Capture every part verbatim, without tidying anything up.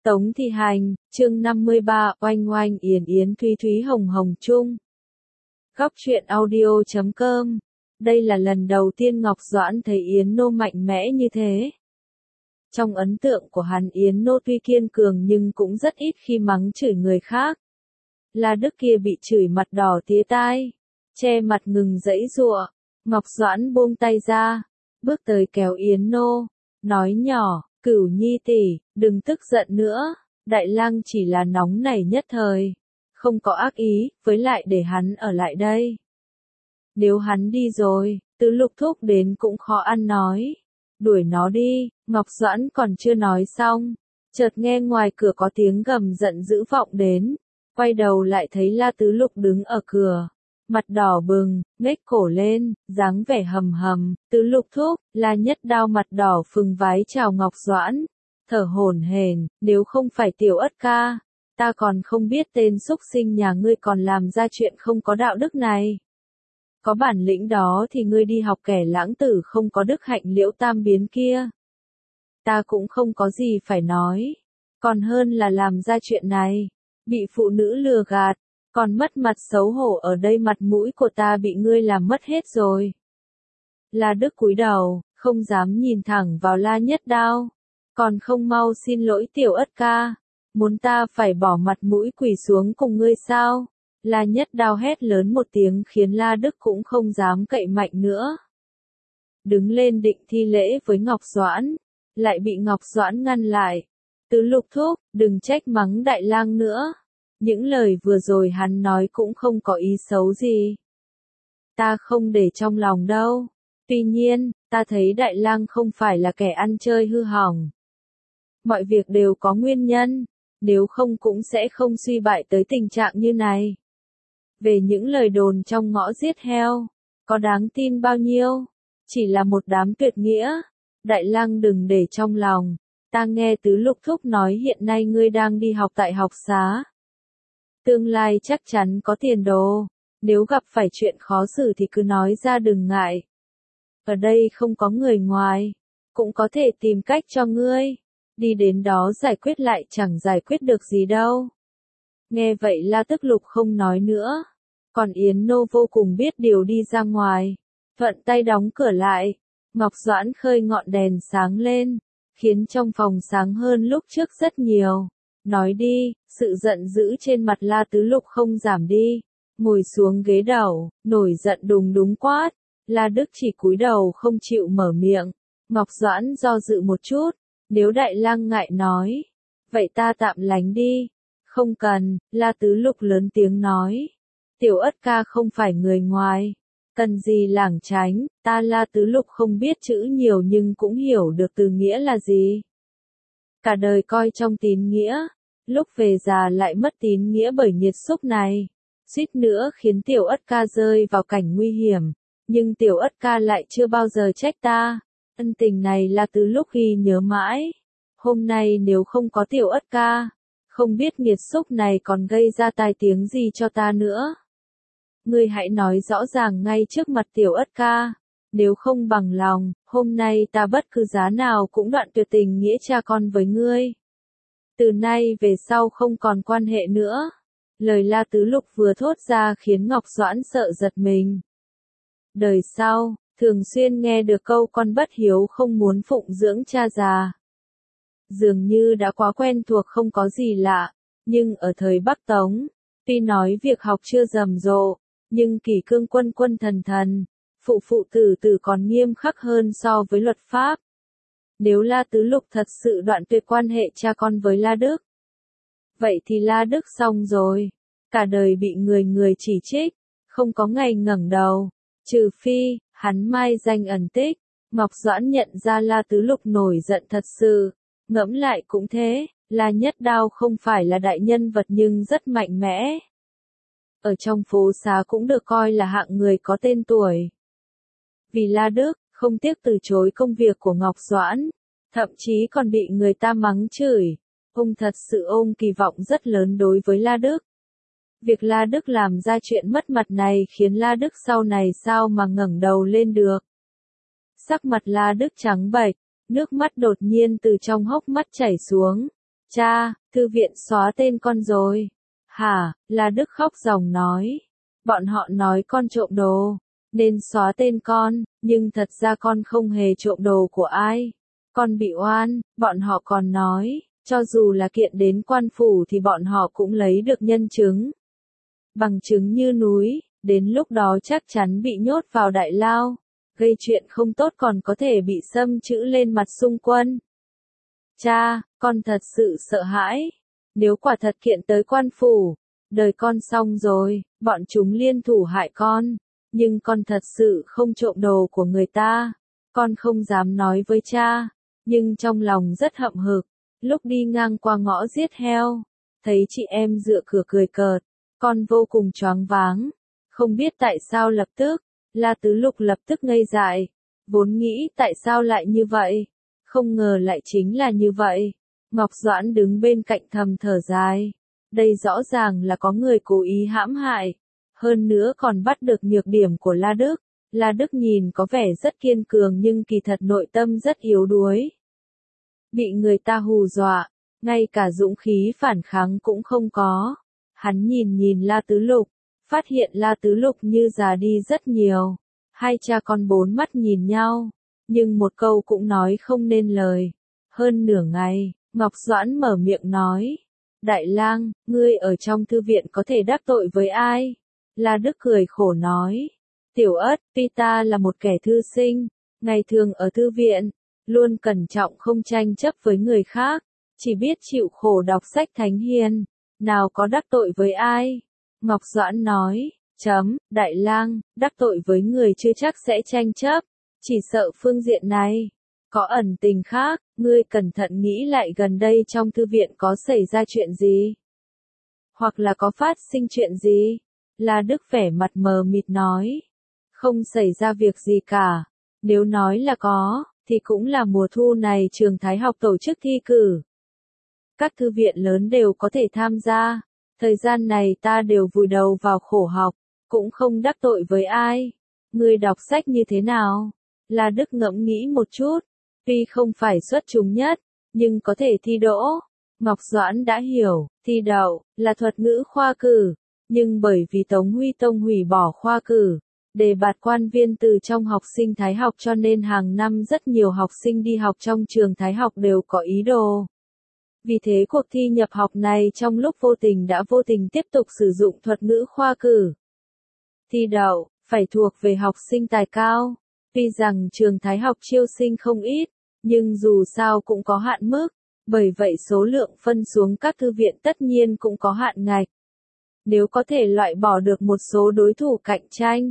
Tống Thi Hành, chương năm mươi ba, oanh oanh yến yến thúy thúy hồng hồng chung. Góc truyện audio chấm com. Đây là lần đầu tiên Ngọc Doãn thấy Yến Nô mạnh mẽ như thế. Trong ấn tượng của hắn, Yến Nô tuy kiên cường nhưng cũng rất ít khi mắng chửi người khác. La Đức kia bị chửi mặt đỏ tía tai, che mặt ngừng giãy giụa. Ngọc Doãn buông tay ra, bước tới kéo Yến Nô, nói nhỏ, Cửu Nhi tỷ, đừng tức giận nữa, Đại Lang chỉ là nóng nảy nhất thời, không có ác ý, với lại để hắn ở lại đây. Nếu hắn đi rồi, Tứ Lục thúc đến cũng khó ăn nói. Đuổi nó đi. Ngọc Doãn còn chưa nói xong, chợt nghe ngoài cửa có tiếng gầm giận dữ vọng đến, quay đầu lại thấy La Tứ Lục đứng ở cửa, mặt đỏ bừng, ngếch cổ lên, dáng vẻ hầm hầm. Tứ Lục thúc, La Nhất Đao mặt đỏ phừng vái chào Ngọc Doãn, thở hổn hển, nếu không phải Tiểu Ất ca, ta còn không biết tên xúc sinh nhà ngươi còn làm ra chuyện không có đạo đức này. Có bản lĩnh đó thì ngươi đi học kẻ lãng tử không có đức hạnh Liễu Tam Biến kia. Ta cũng không có gì phải nói, còn hơn là làm ra chuyện này, bị phụ nữ lừa gạt, còn mất mặt xấu hổ ở đây, mặt mũi của ta bị ngươi làm mất hết rồi. La Đức cúi đầu, không dám nhìn thẳng vào La Nhất Đao, còn không mau xin lỗi Tiểu Ất ca, muốn ta phải bỏ mặt mũi quỳ xuống cùng ngươi sao? La Nhất Đao hét lớn một tiếng khiến La Đức cũng không dám cậy mạnh nữa. Đứng lên định thi lễ với Ngọc Doãn, lại bị Ngọc Doãn ngăn lại. Tứ Lục thúc, đừng trách mắng Đại Lang nữa. Những lời vừa rồi hắn nói cũng không có ý xấu gì. Ta không để trong lòng đâu. Tuy nhiên, ta thấy Đại Lang không phải là kẻ ăn chơi hư hỏng. Mọi việc đều có nguyên nhân, nếu không cũng sẽ không suy bại tới tình trạng như này. Về những lời đồn trong ngõ giết heo, có đáng tin bao nhiêu? Chỉ là một đám tuyệt nghĩa. Đại Lang đừng để trong lòng. Ta nghe Tứ Lục thúc nói hiện nay ngươi đang đi học tại học xá. Tương lai chắc chắn có tiền đồ. Nếu gặp phải chuyện khó xử thì cứ nói ra đừng ngại. Ở đây không có người ngoài, cũng có thể tìm cách cho ngươi. Đi đến đó giải quyết lại chẳng giải quyết được gì đâu. Nghe vậy La Tức Lục không nói nữa. Còn Yến Nô vô cùng biết điều đi ra ngoài, thuận tay đóng cửa lại. Ngọc Doãn khơi ngọn đèn sáng lên, khiến trong phòng sáng hơn lúc trước rất nhiều. Nói đi, sự giận dữ trên mặt La Tứ Lục không giảm đi. Ngồi xuống ghế đầu, nổi giận đùng đùng quát. La Đức chỉ cúi đầu không chịu mở miệng. Ngọc Doãn do dự một chút, nếu Đại Lang ngại nói, vậy ta tạm lánh đi. Không cần, La Tứ Lục lớn tiếng nói. Tiểu Ất ca không phải người ngoài, cần gì lảng tránh. Ta La Tứ Lục không biết chữ nhiều nhưng cũng hiểu được từ nghĩa là gì. Cả đời coi trong tín nghĩa, lúc về già lại mất tín nghĩa bởi nhiệt xúc này, suýt nữa khiến Tiểu Ất ca rơi vào cảnh nguy hiểm, nhưng Tiểu Ất ca lại chưa bao giờ trách ta. Ân tình này La Tứ Lục ghi nhớ mãi. Hôm nay nếu không có Tiểu Ất ca, không biết nghiệt xúc này còn gây ra tai tiếng gì cho ta nữa. Ngươi hãy nói rõ ràng ngay trước mặt Tiểu Ất ca. Nếu không bằng lòng, hôm nay ta bất cứ giá nào cũng đoạn tuyệt tình nghĩa cha con với ngươi. Từ nay về sau không còn quan hệ nữa. Lời La Tứ Lục vừa thốt ra khiến Ngọc Doãn sợ giật mình. Đời sau, thường xuyên nghe được câu con bất hiếu không muốn phụng dưỡng cha già. Dường như đã quá quen thuộc không có gì lạ, nhưng ở thời Bắc Tống, tuy nói việc học chưa rầm rộ, nhưng kỷ cương quân quân thần thần, phụ phụ tử tử còn nghiêm khắc hơn so với luật pháp. Nếu La Tứ Lục thật sự đoạn tuyệt quan hệ cha con với La Đức, vậy thì La Đức xong rồi, cả đời bị người người chỉ trích, không có ngày ngẩng đầu, trừ phi hắn mai danh ẩn tích. Ngọc Doãn nhận ra La Tứ Lục nổi giận thật sự, ngẫm lại cũng thế, La Nhất Đao không phải là đại nhân vật nhưng rất mạnh mẽ. Ở trong phố xá cũng được coi là hạng người có tên tuổi. Vì La Đức, không tiếc từ chối công việc của Ngọc Doãn, thậm chí còn bị người ta mắng chửi. Ông thật sự ôm kỳ vọng rất lớn đối với La Đức. Việc La Đức làm ra chuyện mất mặt này khiến La Đức sau này sao mà ngẩng đầu lên được. Sắc mặt La Đức trắng bệch, nước mắt đột nhiên từ trong hốc mắt chảy xuống. Cha, thư viện xóa tên con rồi. Hả, La Đức khóc ròng nói. Bọn họ nói con trộm đồ, nên xóa tên con, nhưng thật ra con không hề trộm đồ của ai. Con bị oan, bọn họ còn nói, cho dù là kiện đến quan phủ thì bọn họ cũng lấy được nhân chứng. Bằng chứng như núi, đến lúc đó chắc chắn bị nhốt vào đại lao, gây chuyện không tốt còn có thể bị xâm chữ lên mặt xung quân. Cha, con thật sự sợ hãi. Nếu quả thật kiện tới quan phủ, đời con xong rồi, bọn chúng liên thủ hại con. Nhưng con thật sự không trộm đồ của người ta. Con không dám nói với cha, nhưng trong lòng rất hậm hực. Lúc đi ngang qua ngõ giết heo, thấy chị em dựa cửa cười cợt, con vô cùng choáng váng. Không biết tại sao lập tức, La Tứ Lục lập tức ngây dại. Vốn nghĩ tại sao lại như vậy, không ngờ lại chính là như vậy. Ngọc Doãn đứng bên cạnh thầm thở dài. Đây rõ ràng là có người cố ý hãm hại. Hơn nữa còn bắt được nhược điểm của La Đức. La Đức nhìn có vẻ rất kiên cường nhưng kỳ thật nội tâm rất yếu đuối. Bị người ta hù dọa, ngay cả dũng khí phản kháng cũng không có. Hắn nhìn nhìn La Tứ Lục, phát hiện La Tứ Lục như già đi rất nhiều. Hai cha con bốn mắt nhìn nhau, nhưng một câu cũng nói không nên lời. Hơn nửa ngày, Ngọc Doãn mở miệng nói. Đại lang, ngươi ở trong thư viện có thể đắc tội với ai? La Đức cười khổ nói. Tiểu Ất, Pita là một kẻ thư sinh, ngày thường ở thư viện, luôn cẩn trọng không tranh chấp với người khác, chỉ biết chịu khổ đọc sách thánh hiền, nào có đắc tội với ai. Ngọc Doãn nói, chấm, Đại lang, đắc tội với người chưa chắc sẽ tranh chấp, chỉ sợ phương diện này có ẩn tình khác, ngươi cẩn thận nghĩ lại gần đây trong thư viện có xảy ra chuyện gì? Hoặc là có phát sinh chuyện gì? La Đức vẻ mặt mờ mịt nói. Không xảy ra việc gì cả. Nếu nói là có, thì cũng là mùa thu này trường Thái học tổ chức thi cử. Các thư viện lớn đều có thể tham gia. Thời gian này ta đều vùi đầu vào khổ học, cũng không đắc tội với ai. Ngươi đọc sách như thế nào? La Đức ngẫm nghĩ một chút. Tuy không phải xuất chúng nhất, nhưng có thể thi đỗ. Ngọc Doãn đã hiểu, thi đậu, là thuật ngữ khoa cử. Nhưng bởi vì Tống Huy Tông hủy bỏ khoa cử, đề bạt quan viên từ trong học sinh Thái học cho nên hàng năm rất nhiều học sinh đi học trong trường Thái học đều có ý đồ. Vì thế cuộc thi nhập học này trong lúc vô tình đã vô tình tiếp tục sử dụng thuật ngữ khoa cử. Thi đậu, phải thuộc về học sinh tài cao. Tuy rằng trường Thái học chiêu sinh không ít, nhưng dù sao cũng có hạn mức, bởi vậy số lượng phân xuống các thư viện tất nhiên cũng có hạn ngạch. Nếu có thể loại bỏ được một số đối thủ cạnh tranh,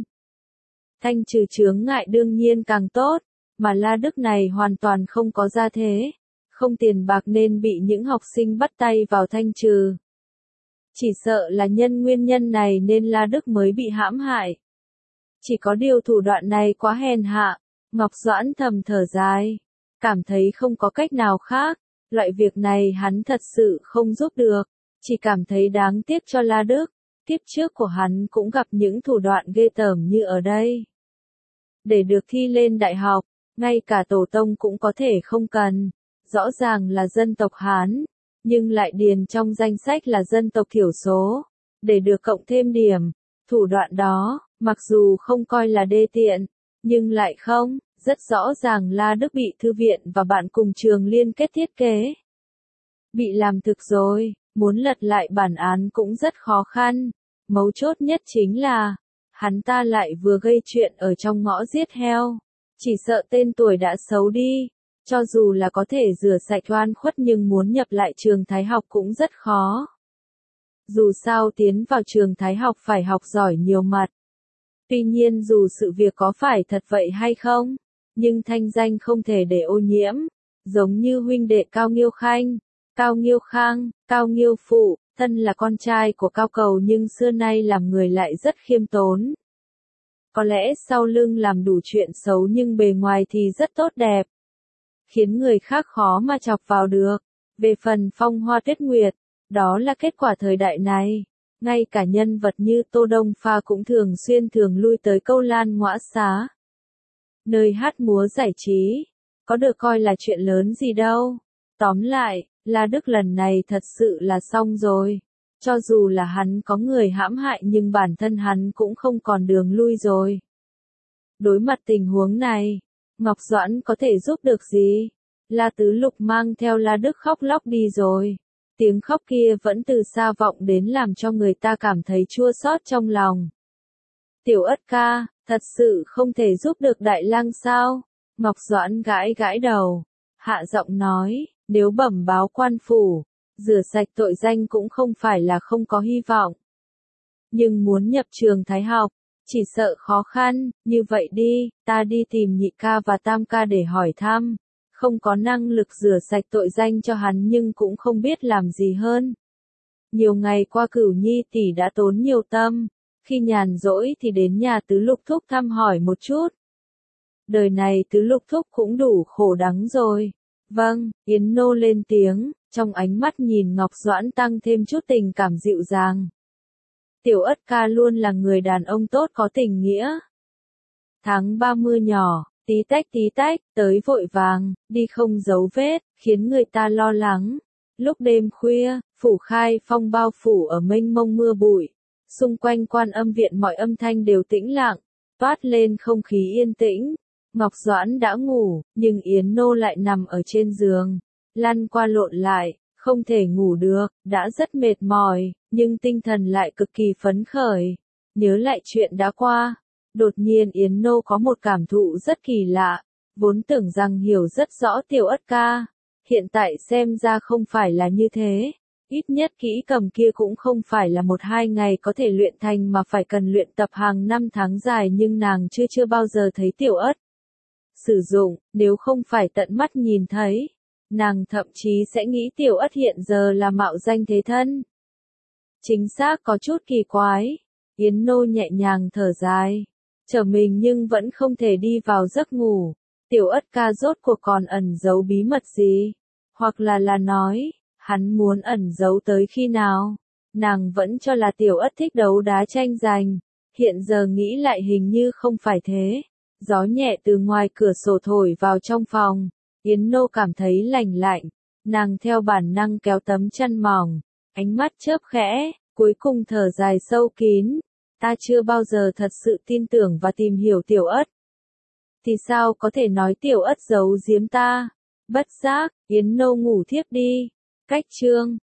thanh trừ chướng ngại đương nhiên càng tốt, mà La Đức này hoàn toàn không có gia thế, không tiền bạc nên bị những học sinh bắt tay vào thanh trừ. Chỉ sợ là nhân nguyên nhân này nên La Đức mới bị hãm hại. Chỉ có điều thủ đoạn này quá hèn hạ, Ngọc Doãn thầm thở dài, cảm thấy không có cách nào khác, loại việc này hắn thật sự không giúp được, chỉ cảm thấy đáng tiếc cho La Đức, kiếp trước của hắn cũng gặp những thủ đoạn ghê tởm như ở đây. Để được thi lên đại học, ngay cả tổ tông cũng có thể không cần, rõ ràng là dân tộc Hán, nhưng lại điền trong danh sách là dân tộc thiểu số, để được cộng thêm điểm. Thủ đoạn đó, mặc dù không coi là đê tiện, nhưng lại không, rất rõ ràng La Đức bị thư viện và bạn cùng trường liên kết thiết kế. Bị làm thực rồi, muốn lật lại bản án cũng rất khó khăn, mấu chốt nhất chính là, hắn ta lại vừa gây chuyện ở trong ngõ giết heo, chỉ sợ tên tuổi đã xấu đi, cho dù là có thể rửa sạch oan khuất nhưng muốn nhập lại trường Thái học cũng rất khó. Dù sao tiến vào trường Thái học phải học giỏi nhiều mặt. Tuy nhiên dù sự việc có phải thật vậy hay không, nhưng thanh danh không thể để ô nhiễm, giống như huynh đệ Cao Nghiêu Khanh, Cao Nghiêu Khang, Cao Nghiêu Phụ, thân là con trai của Cao Cầu nhưng xưa nay làm người lại rất khiêm tốn. Có lẽ sau lưng làm đủ chuyện xấu nhưng bề ngoài thì rất tốt đẹp, khiến người khác khó mà chọc vào được. Về phần Phong Hoa Tuyết Nguyệt, đó là kết quả thời đại này. Ngay cả nhân vật như Tô Đông Pha cũng thường xuyên thường lui tới Câu Lan Ngõa Xá, nơi hát múa giải trí, có được coi là chuyện lớn gì đâu. Tóm lại, La Đức lần này thật sự là xong rồi. Cho dù là hắn có người hãm hại nhưng bản thân hắn cũng không còn đường lui rồi. Đối mặt tình huống này, Ngọc Doãn có thể giúp được gì? La Tứ Lục mang theo La Đức khóc lóc đi rồi. Tiếng khóc kia vẫn từ xa vọng đến làm cho người ta cảm thấy chua xót trong lòng. Tiểu Ất ca, thật sự không thể giúp được Đại Lang sao? Ngọc Doãn gãi gãi đầu, hạ giọng nói, nếu bẩm báo quan phủ, rửa sạch tội danh cũng không phải là không có hy vọng. Nhưng muốn nhập trường Thái học, chỉ sợ khó khăn, như vậy đi, ta đi tìm nhị ca và tam ca để hỏi thăm. Không có năng lực rửa sạch tội danh cho hắn nhưng cũng không biết làm gì hơn. Nhiều ngày qua Cửu Nhi tỷ đã tốn nhiều tâm, khi nhàn rỗi thì đến nhà Tứ Lục Thúc thăm hỏi một chút. Đời này Tứ Lục Thúc cũng đủ khổ đắng rồi. Vâng, Yến Nô lên tiếng, trong ánh mắt nhìn Ngọc Doãn tăng thêm chút tình cảm dịu dàng. Tiểu Ất ca luôn là người đàn ông tốt có tình nghĩa. Tháng ba mươi nhỏ, tí tách tí tách, tới vội vàng, đi không dấu vết, khiến người ta lo lắng. Lúc đêm khuya, phủ Khai Phong bao phủ ở mênh mông mưa bụi. Xung quanh Quan Âm viện mọi âm thanh đều tĩnh lặng, toát lên không khí yên tĩnh. Ngọc Doãn đã ngủ, nhưng Yến Nô lại nằm ở trên giường, lăn qua lộn lại, không thể ngủ được, đã rất mệt mỏi, nhưng tinh thần lại cực kỳ phấn khởi. Nhớ lại chuyện đã qua, đột nhiên Yến Nô có một cảm thụ rất kỳ lạ, vốn tưởng rằng hiểu rất rõ Tiểu Ất ca, hiện tại xem ra không phải là như thế. Ít nhất kỹ cầm kia cũng không phải là một hai ngày có thể luyện thành mà phải cần luyện tập hàng năm tháng dài, nhưng nàng chưa chưa bao giờ thấy Tiểu Ất sử dụng, nếu không phải tận mắt nhìn thấy, nàng thậm chí sẽ nghĩ Tiểu Ất hiện giờ là mạo danh thế thân. Chính xác có chút kỳ quái, Yến Nô nhẹ nhàng thở dài, trở mình nhưng vẫn không thể đi vào giấc ngủ. Tiểu Ất ca rốt cuộc còn ẩn giấu bí mật gì? Hoặc là là nói, hắn muốn ẩn giấu tới khi nào? Nàng vẫn cho là Tiểu Ất thích đấu đá tranh giành, hiện giờ nghĩ lại hình như không phải thế. Gió nhẹ từ ngoài cửa sổ thổi vào trong phòng, Yến Nô cảm thấy lành lạnh, nàng theo bản năng kéo tấm chăn mỏng, ánh mắt chớp khẽ, cuối cùng thở dài sâu kín. Ta chưa bao giờ thật sự tin tưởng và tìm hiểu Tiểu Ất. Thì sao có thể nói Tiểu Ất giấu giếm ta? Bất giác, Yến Nô ngủ thiếp đi. Cách chương